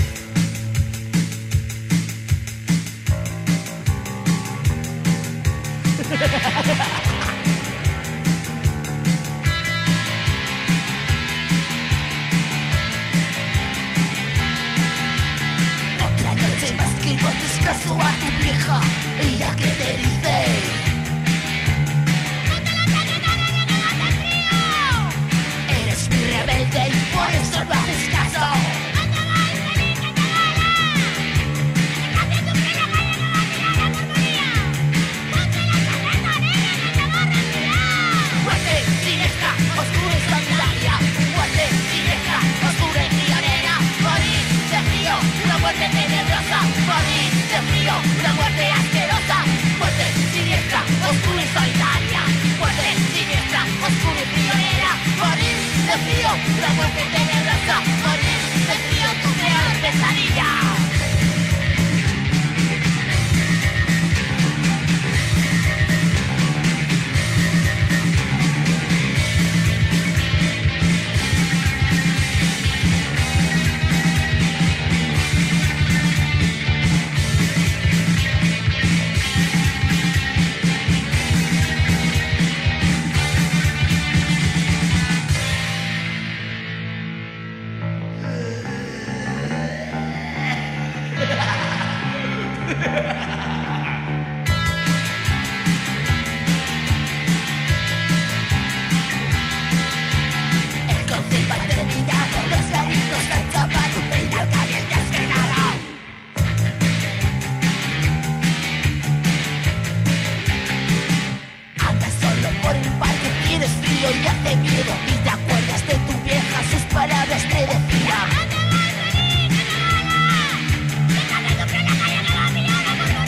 Otra noche más que vos descaso a tu vieja, ella que te dice: eres mi rebelde y por eso no haces caso. Muerte siniestra, oscura y sanitaria. Muerte siniestra, oscura y pionera. Morir de frío, una muerte tenebrosa. Morir de frío, una muerte asquerosa. Muerte siniestra, oscura y solitaria. Muerte siniestra, oscura y pionera. Morir de frío, una muerte tenebrosa. Morir de frío, tu peor pesadilla. El concepto ha terminado, los garitos han chapado, peña caliente has quedado. Andas solo por el parque, tienes frío y hace miedo. Y te acuerdas de tu vieja, sus palabras te decía: déjame sufrir la calle que va a pillar la oportunidad.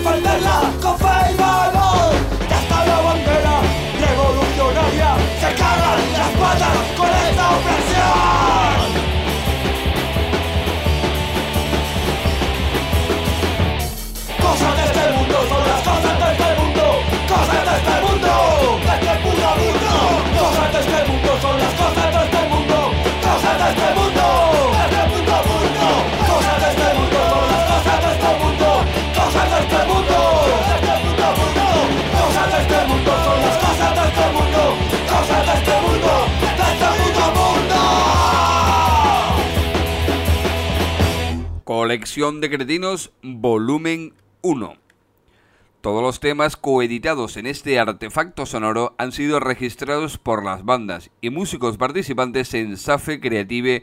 defenderla con fe y valor. Ya está la bandera revolucionaria, se cagan las patas con esta opresión. Cosas de este mundo son las cosas de este mundo. Cosas de este mundo, de este puto mundo. Cosas de este mundo son las cosas de este mundo. Cosas de este mundo, de este puto mundo. Cosas de este mundo son las cosas de este mundo. Cosas de este mundo, de este puto mundo. Cosas de este mundo son las cosas de este mundo. Cosas de este mundo, de este puto mundo. Colección de Cretinos, volumen 1. Todos los temas coeditados en este artefacto sonoro han sido registrados por las bandas y músicos participantes en safecreative.org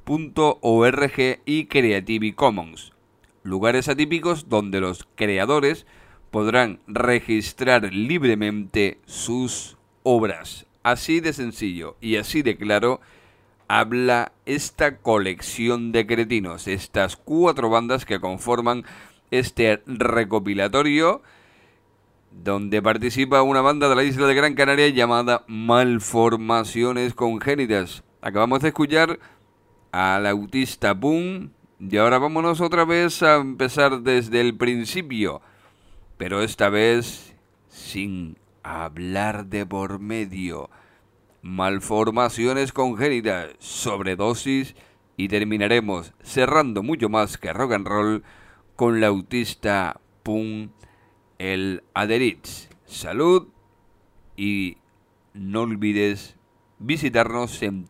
y Creative Commons, lugares atípicos donde los creadores podrán registrar libremente sus obras. Así de sencillo y así de claro habla esta colección de cretinos, estas 4 bandas que conforman este recopilatorio, donde participa una banda de la isla de Gran Canaria llamada Malformaciones Congénitas. Acabamos de escuchar al Autista Punk y ahora vámonos otra vez a empezar desde el principio, pero esta vez sin hablar de por medio. Malformaciones Congénitas, Sobredosis, y terminaremos cerrando mucho más que rock and roll con la Autista Punk, el Aderitz. Salud y no olvides visitarnos en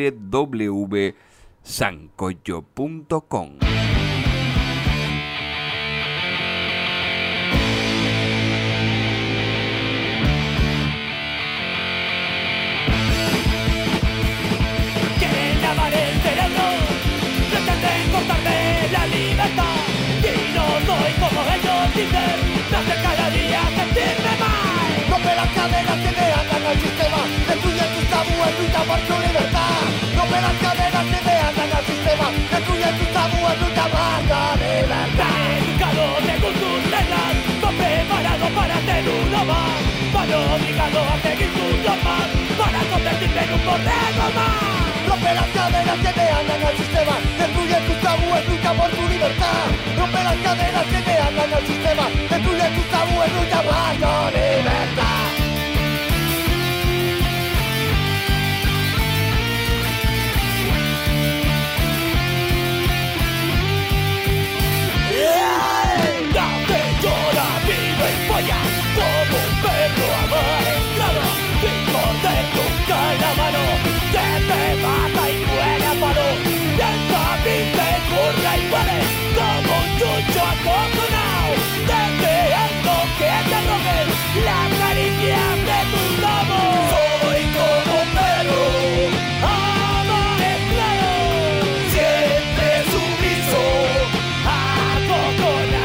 www.sancocho.com. Quieren lavar el cerebro, pretenden cortarme la libertad. Y no soy como ellos dicen, me hace cada día sentirme mal. Rompe las cadenas que me atan al sistema, destruye tus tabúes, lucha por tu libertad. Rompe las cadenas que me atan al sistema, destruye tus tabúes, lucha por tu libertad. Educado según tus reglas, no preparado para ser uno más. Van obligado a seguir tus normas, para convertirme en un borrego más. Rompe las cadenas que me atan al sistema, destruye tus tabúes, lucha por tu libertad. Rompe las cadenas que me atan al sistema, destruye tus tabúes, lucha por tu libertad. Dame llora, vivo en polla, como un perro amargado, sin morder nunca la mano, que te mata y muere a paro. Dentro a mí te curra y muere, como un chucho acojonado, deseando que te roben la caricia de tu lomo. Soy como un perro amargado, siempre sumiso, acojonado.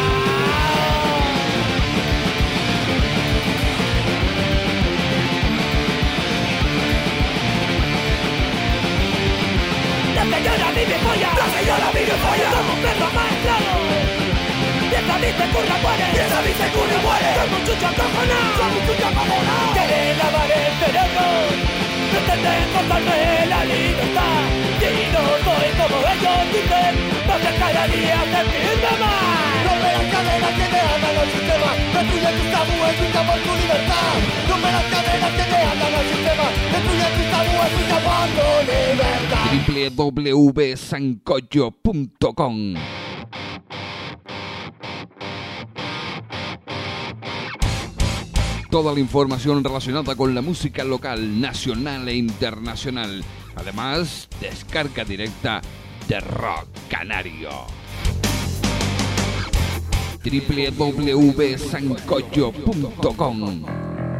La señora vive polla, la señora vive polla, como un perro maestrado. Y esa dice curra muere, y esa dice curra muere, como un chucho acojonado, como un chucho acojonado. Quieren lavar el cerebro, pretenden cortarme la libertad. Y no soy como ellos dicen, no sé cada día sentirme mal. Rompe las cadenas que me atan al sistema, destruye tus tabúes, lucha por tu libertad. Rompe las cadenas que me atan al sistema, destruye tus tabúes, lucha por tu libertad. www.sancocho.com. Toda la información relacionada con la música local, nacional e internacional. Además, descarga directa de Rock Canario. www.sancocho.com.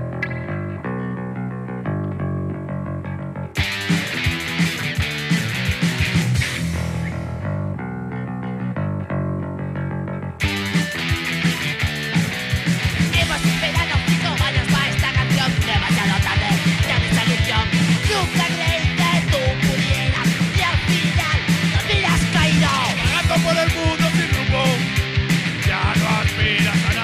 Hemos esperado 5 años para esta canción, demasiado tarde, ya me salió yo. Nunca creí que tú pudieras y al final no te has caído. Vagando por el mundo sin rumbo, ya no aspiras a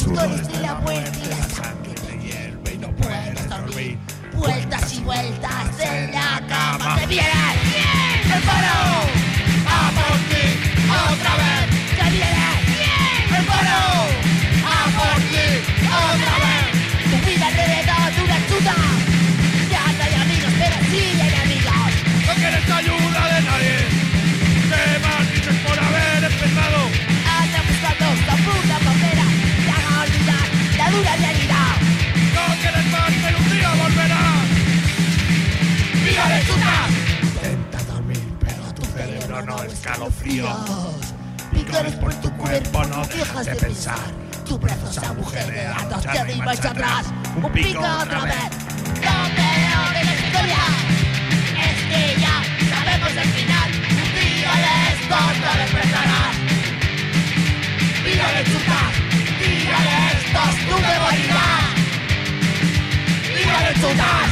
Picores de la muerte y la sangre te hierve y no puedes dormir. Vueltas y vueltas en la cama te viene el paro a por ti otra vez. Te viene el paro a por ti otra vez. Tu vida alrededor de una chuta. Ya no hay amigos, pero sí hay enemigos. No quieres ayuda de nadie. Te maldices por haber empezado. Anda buscando la puta papera. Te haga olvidar la dura realidad. No quieres más, pero un día volverás. ¡Vida de chuta! Intenta dormir, pero tu cerebro no escalofríos. Picores por tu cuerpo, no dejas de pensar. Tu brazo se agujerea, dos arriba y marcha atrás. Un pico otra vez. Lo peor de la historia es que ya sabemos el final. Un día de estos no despertarás. Vida de chuta, día de estos tú te morirás. Vida de chutas.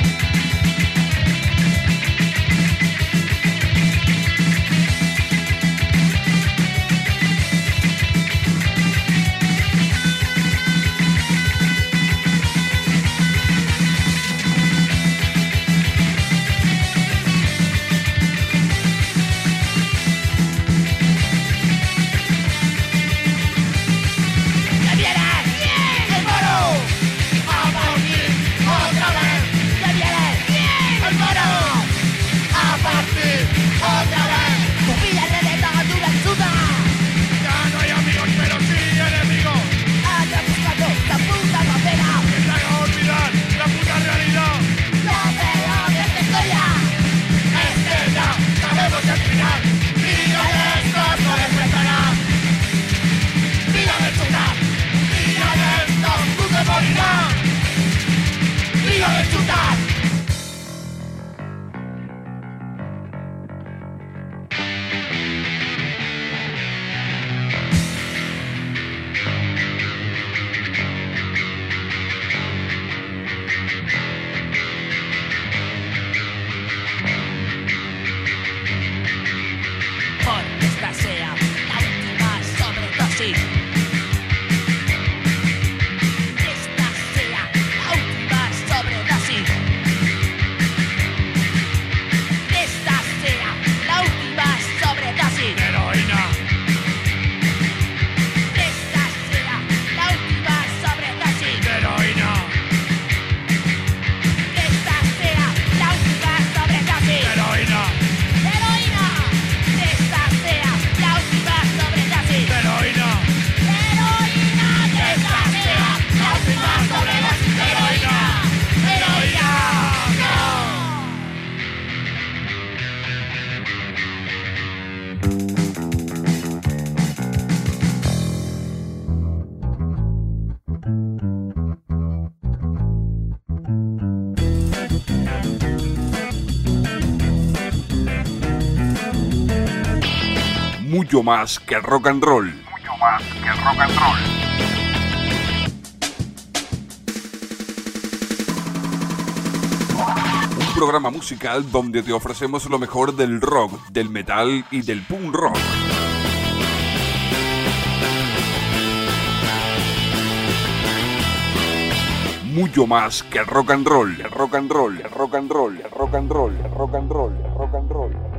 Mucho más que rock and roll. Mucho más que rock and roll. Un programa musical donde te ofrecemos lo mejor del rock, del metal y del punk rock. Mucho más que rock and roll, rock and roll, rock and roll, rock and roll, rock and roll, rock and roll, rock and roll.